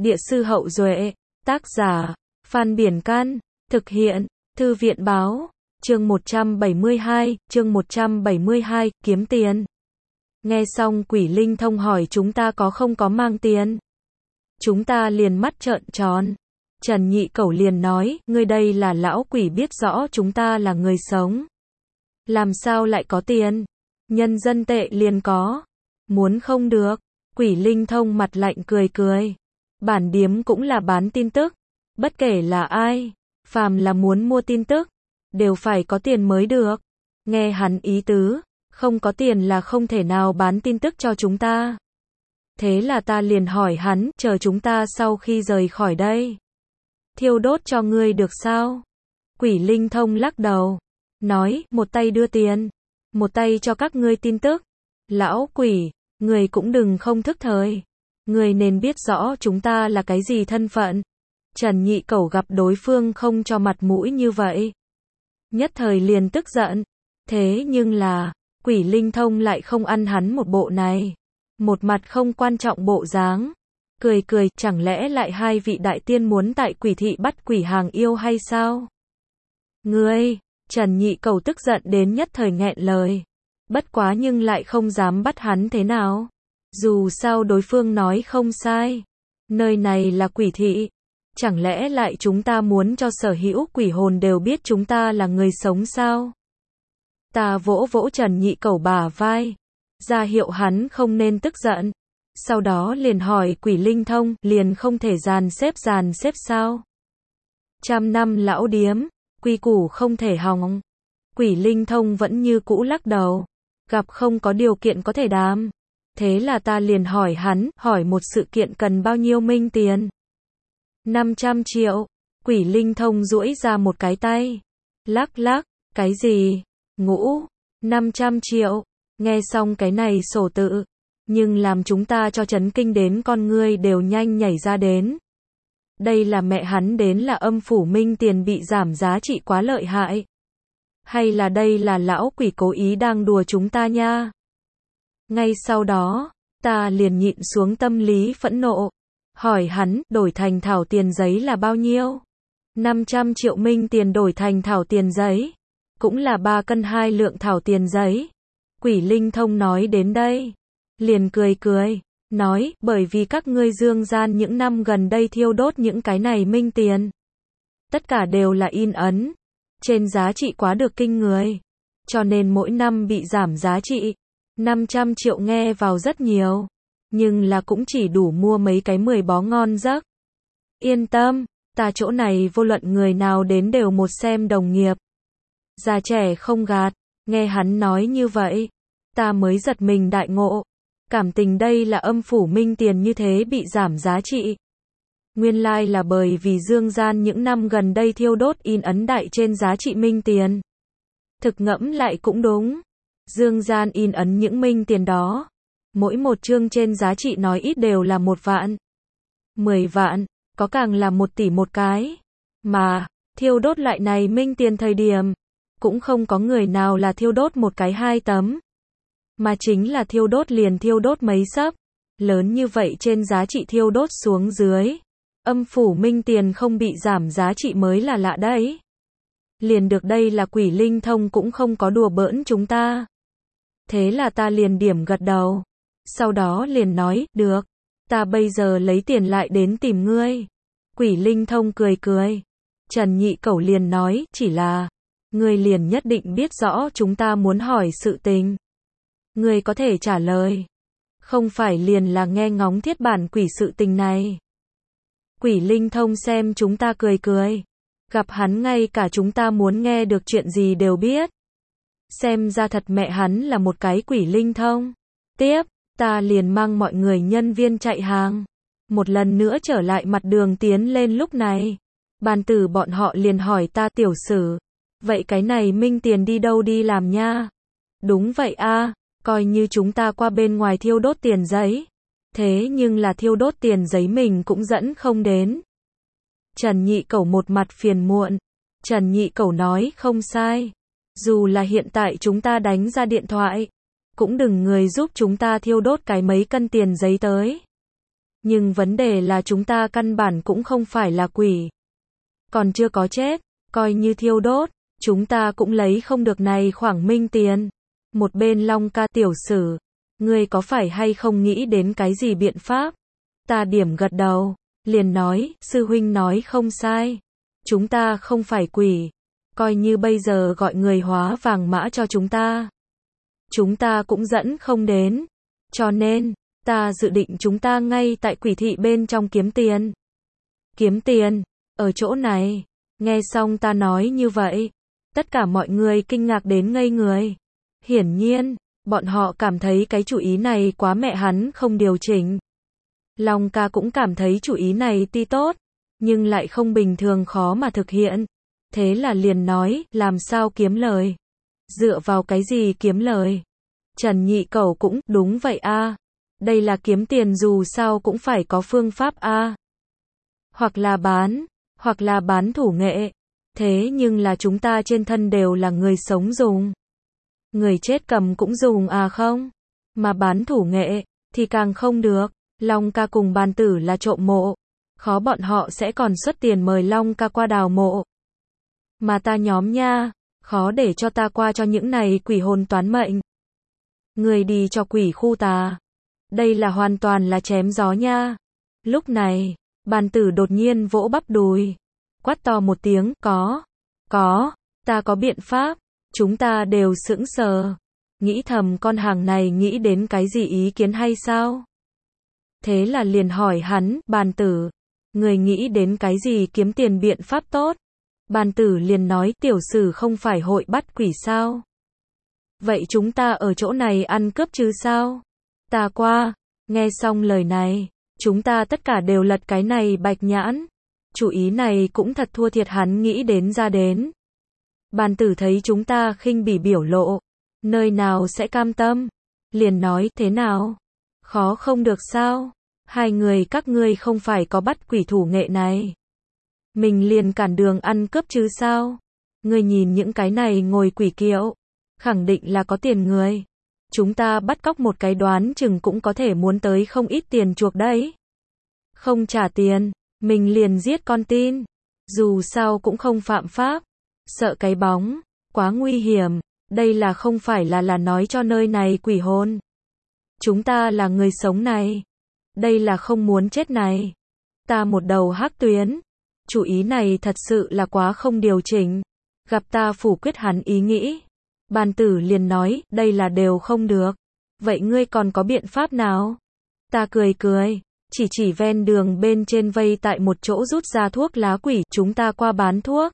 Địa sư Hậu Duệ, tác giả, Phan Biển Can, thực hiện, Thư viện Báo, chương 172, kiếm tiền. Nghe xong Quỷ Linh Thông hỏi chúng ta có không có mang tiền. Chúng ta liền mắt trợn tròn. Trần Nhị Cẩu liền nói, ngươi đây là lão quỷ biết rõ chúng ta là người sống. Làm sao lại có tiền? Nhân dân tệ liền có. Muốn không được. Quỷ Linh Thông mặt lạnh cười cười. Bản điếm cũng là bán tin tức. Bất kể là ai, phàm là muốn mua tin tức, đều phải có tiền mới được. Nghe hắn ý tứ, không có tiền là không thể nào bán tin tức cho chúng ta. Thế là ta liền hỏi hắn, chờ chúng ta sau khi rời khỏi đây, thiêu đốt cho ngươi được sao? Quỷ Linh Thông lắc đầu, nói, một tay đưa tiền, một tay cho các ngươi tin tức. Lão quỷ, người cũng đừng không thức thời. Người nên biết rõ chúng ta là cái gì thân phận. Trần Nhị Cẩu gặp đối phương không cho mặt mũi như vậy, nhất thời liền tức giận. Thế nhưng là, Quỷ Linh Thông lại không ăn hắn một bộ này. Một mặt không quan trọng bộ dáng. Cười cười, chẳng lẽ lại hai vị đại tiên muốn tại quỷ thị bắt quỷ hàng yêu hay sao? Ngươi, Trần Nhị Cẩu tức giận đến nhất thời nghẹn lời. Bất quá nhưng lại không dám bắt hắn thế nào. Dù sao đối phương nói không sai. Nơi này là quỷ thị. Chẳng lẽ lại chúng ta muốn cho sở hữu quỷ hồn đều biết chúng ta là người sống sao? Ta vỗ vỗ Trần Nhị Cẩu bả vai, ra hiệu hắn không nên tức giận. Sau đó liền hỏi Quỷ Linh Thông, liền không thể dàn xếp sao? 100 năm lão điếm, quy củ không thể hỏng. Quỷ Linh Thông vẫn như cũ lắc đầu, gặp không có điều kiện có thể đàm. Thế là ta liền hỏi hắn, hỏi một sự kiện cần bao nhiêu minh tiền? 500 triệu. Quỷ Linh Thông duỗi ra một cái tay, lắc lắc, cái gì? Ngũ, 500 triệu. Nghe xong cái này sổ tự, nhưng làm chúng ta cho chấn kinh đến con ngươi đều nhanh nhảy ra đến. Đây là mẹ hắn đến là âm phủ minh tiền bị giảm giá trị quá lợi hại. Hay là đây là lão quỷ cố ý đang đùa chúng ta nha? Ngay sau đó, ta liền nhịn xuống tâm lý phẫn nộ. Hỏi hắn, đổi thành thảo tiền giấy là bao nhiêu? 500 triệu minh tiền đổi thành thảo tiền giấy. Cũng là 3 cân 2 lượng thảo tiền giấy. Quỷ Linh Thông nói đến đây, liền cười cười, nói, bởi vì các ngươi dương gian những năm gần đây thiêu đốt những cái này minh tiền. Tất cả đều là in ấn. Trên giá trị quá được kinh người. Cho nên mỗi năm bị giảm giá trị. 500 triệu nghe vào rất nhiều. Nhưng là cũng chỉ đủ mua mấy cái 10 bó ngon giấc. Yên tâm, ta chỗ này vô luận người nào đến đều một xem đồng nghiệp. Già trẻ không gạt. Nghe hắn nói như vậy, ta mới giật mình đại ngộ. Cảm tình đây là âm phủ minh tiền như thế bị giảm giá trị. Nguyên lai là bởi vì dương gian những năm gần đây thiêu đốt in ấn đại trên giá trị minh tiền. Thực ngẫm lại cũng đúng. Dương gian in ấn những minh tiền đó, mỗi một chương trên giá trị nói ít đều là 1 vạn, 10 vạn, có càng là 1 tỷ một cái. Mà, thiêu đốt lại này minh tiền thời điểm, cũng không có người nào là thiêu đốt một cái 2 tấm. Mà chính là thiêu đốt liền thiêu đốt mấy xấp. Lớn như vậy trên giá trị thiêu đốt xuống dưới. Âm phủ minh tiền không bị giảm giá trị mới là lạ đấy. Liền được đây là Quỷ Linh Thông cũng không có đùa bỡn chúng ta. Thế là ta liền điểm gật đầu. Sau đó liền nói, được. Ta bây giờ lấy tiền lại đến tìm ngươi. Quỷ Linh Thông cười cười. Trần Nhị Cẩu liền nói, chỉ là, ngươi liền nhất định biết rõ chúng ta muốn hỏi sự tình. Ngươi có thể trả lời. Không phải liền là nghe ngóng thiết bản quỷ sự tình này. Quỷ Linh Thông xem chúng ta cười cười. Gặp hắn ngay cả chúng ta muốn nghe được chuyện gì đều biết. Xem ra thật mẹ hắn là một cái Quỷ Linh Thông. Tiếp, ta liền mang mọi người nhân viên chạy hàng. Một lần nữa trở lại mặt đường tiến lên lúc này. Bàn tử bọn họ liền hỏi ta tiểu sử. Vậy cái này minh tiền đi đâu đi làm nha? Đúng vậy a, coi như chúng ta qua bên ngoài thiêu đốt tiền giấy. Thế nhưng là thiêu đốt tiền giấy mình cũng dẫn không đến. Trần Nhị Cẩu một mặt phiền muộn. Trần Nhị Cẩu nói không sai. Dù là hiện tại chúng ta đánh ra điện thoại, cũng đừng người giúp chúng ta thiêu đốt cái mấy cân tiền giấy tới. Nhưng vấn đề là chúng ta căn bản cũng không phải là quỷ. Còn chưa có chết, coi như thiêu đốt, chúng ta cũng lấy không được này khoản minh tiền. Một bên Long ca tiểu sử, ngươi có phải hay không nghĩ đến cái gì biện pháp? Ta điểm gật đầu, liền nói, sư huynh nói không sai. Chúng ta không phải quỷ, coi như bây giờ gọi người hóa vàng mã cho chúng ta cũng dẫn không đến. Cho nên, ta dự định chúng ta ngay tại quỷ thị bên trong kiếm tiền. Kiếm tiền, ở chỗ này. Nghe xong ta nói như vậy, tất cả mọi người kinh ngạc đến ngây người. Hiển nhiên, bọn họ cảm thấy cái chủ ý này quá mẹ hắn không điều chỉnh. Long ca cũng cảm thấy chủ ý này tuy tốt, nhưng lại không bình thường khó mà thực hiện. Thế là liền nói, làm sao kiếm lời? Dựa vào cái gì kiếm lời? Trần Nhị Cẩu cũng, đúng vậy a. Đây là kiếm tiền dù sao cũng phải có phương pháp a. Hoặc là bán thủ nghệ. Thế nhưng là chúng ta trên thân đều là người sống dùng. Người chết cầm cũng dùng à không? Mà bán thủ nghệ, thì càng không được. Long ca cùng Bàn Tử là trộm mộ. Khó bọn họ sẽ còn xuất tiền mời Long ca qua đào mộ. Mà ta nhóm nha, khó để cho ta qua cho những này quỷ hồn toán mệnh. Người đi cho quỷ khu ta. Đây là hoàn toàn là chém gió nha. Lúc này, Bàn Tử đột nhiên vỗ bắp đùi. Quát to một tiếng, có, ta có biện pháp. Chúng ta đều sững sờ. Nghĩ thầm con hàng này nghĩ đến cái gì ý kiến hay sao? Thế là liền hỏi hắn, Bàn Tử, người nghĩ đến cái gì kiếm tiền biện pháp tốt? Bàn Tử liền nói, tiểu sử không phải hội bắt quỷ sao? Vậy chúng ta ở chỗ này ăn cướp chứ sao? Ta qua. Nghe xong lời này, chúng ta tất cả đều lật cái này bạch nhãn. Chủ ý này cũng thật thua thiệt hắn nghĩ đến ra đến. Bàn Tử thấy chúng ta khinh bỉ biểu lộ, nơi nào sẽ cam tâm? Liền nói, thế nào? Khó không được sao? Hai người các ngươi không phải có bắt quỷ thủ nghệ này. Mình liền cản đường ăn cướp chứ sao? Ngươi nhìn những cái này ngồi quỷ kiệu, khẳng định là có tiền người. Chúng ta bắt cóc một cái đoán chừng cũng có thể muốn tới không ít tiền chuộc đấy. Không trả tiền, mình liền giết con tin. Dù sao cũng không phạm pháp. Sợ cái bóng, quá nguy hiểm. Đây là không phải là nói cho nơi này quỷ hồn. Chúng ta là người sống này. Đây là không muốn chết này. Ta một đầu hắc tuyến. Chủ ý này thật sự là quá không điều chỉnh. Gặp ta phủ quyết hắn ý nghĩ. Bàn Tử liền nói, đây là đều không được. Vậy ngươi còn có biện pháp nào? Ta cười, chỉ ven đường bên trên vây tại một chỗ rút ra thuốc lá quỷ, chúng ta qua bán thuốc.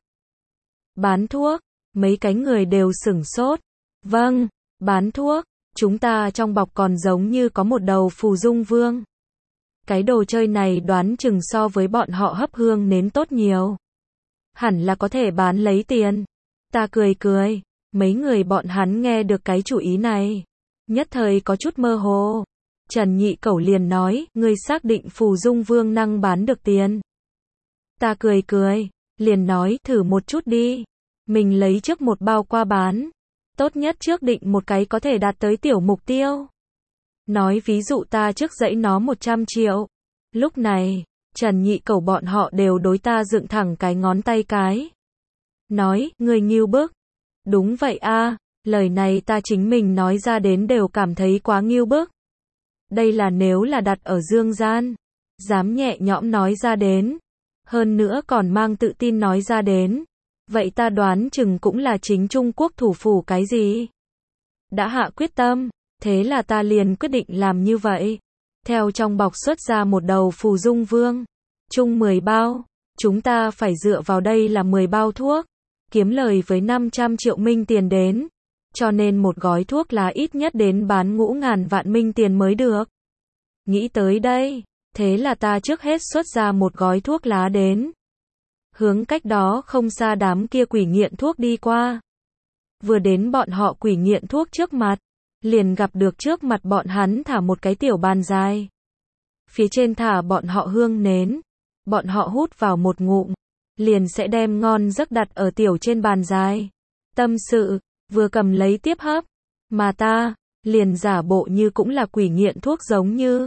Bán thuốc? Mấy cái người đều sửng sốt. Vâng, bán thuốc. Chúng ta trong bọc còn giống như có một đầu phù dung vương. Cái đồ chơi này đoán chừng so với bọn họ hấp hương nến tốt nhiều. Hẳn là có thể bán lấy tiền. Ta cười. Mấy người bọn hắn nghe được cái chủ ý này. Nhất thời có chút mơ hồ. Trần Nhị Cẩu liền nói, ngươi xác định phù dung vương năng bán được tiền. Ta cười. Liền nói, thử một chút đi. Mình lấy trước một bao qua bán. Tốt nhất trước định một cái có thể đạt tới tiểu mục tiêu. Nói ví dụ ta trước dãy nó 100 triệu. Lúc này, Trần Nhị Cẩu bọn họ đều đối ta dựng thẳng cái ngón tay cái. Nói, người ngưu bức. Đúng vậy a, lời này ta chính mình nói ra đến đều cảm thấy quá ngưu bức. Đây là nếu là đặt ở dương gian. Dám nhẹ nhõm nói ra đến. Hơn nữa còn mang tự tin nói ra đến. Vậy ta đoán chừng cũng là chính Trung Quốc thủ phủ cái gì. Đã hạ quyết tâm. Thế là ta liền quyết định làm như vậy. Theo trong bọc xuất ra một đầu phù dung vương. Chung 10 bao. Chúng ta phải dựa vào đây là 10 bao thuốc. Kiếm lời với 500 triệu minh tiền đến. Cho nên một gói thuốc lá ít nhất đến bán 500 vạn minh tiền mới được. Nghĩ tới đây. Thế là ta trước hết xuất ra một gói thuốc lá đến. Hướng cách đó không xa đám kia quỷ nghiện thuốc đi qua. Vừa đến bọn họ quỷ nghiện thuốc trước mặt. Liền gặp được trước mặt bọn hắn thả một cái tiểu bàn dài. Phía trên thả bọn họ hương nến. Bọn họ hút vào một ngụm. Liền sẽ đem ngon giấc đặt ở tiểu trên bàn dài. Tâm sự, vừa cầm lấy tiếp hấp. Mà ta, liền giả bộ như cũng là quỷ nghiện thuốc giống như.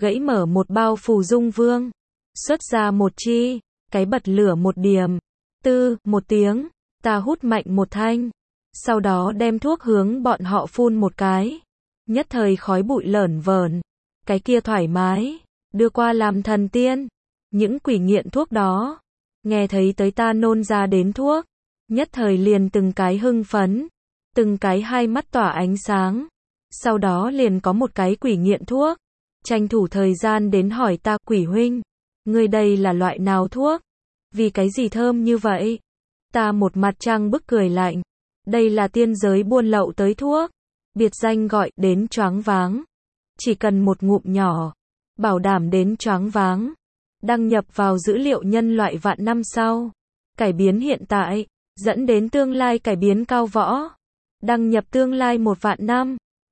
gãy mở một bao phù dung vương, xuất ra một chi, cái bật lửa một điểm. Tư, một tiếng, ta hút mạnh một thanh, sau đó đem thuốc hướng bọn họ phun một cái. Nhất thời khói bụi lởn vởn, cái kia thoải mái, đưa qua làm thần tiên. Những quỷ nghiện thuốc đó, nghe thấy tới ta nôn ra đến thuốc, nhất thời liền từng cái hưng phấn, từng cái hai mắt tỏa ánh sáng. Sau đó liền có một cái quỷ nghiện thuốc, tranh thủ thời gian đến hỏi ta, quỷ huynh, ngươi đây là loại nào thuốc? Vì cái gì thơm như vậy? Ta một mặt trăng bức cười lạnh, đây là tiên giới buôn lậu tới thuốc, biệt danh gọi đến choáng váng. Chỉ cần một ngụm nhỏ, bảo đảm đến choáng váng. Đăng nhập vào dữ liệu nhân loại vạn năm sau, cải biến hiện tại, dẫn đến tương lai cải biến cao võ. Đăng nhập tương lai 1 vạn năm.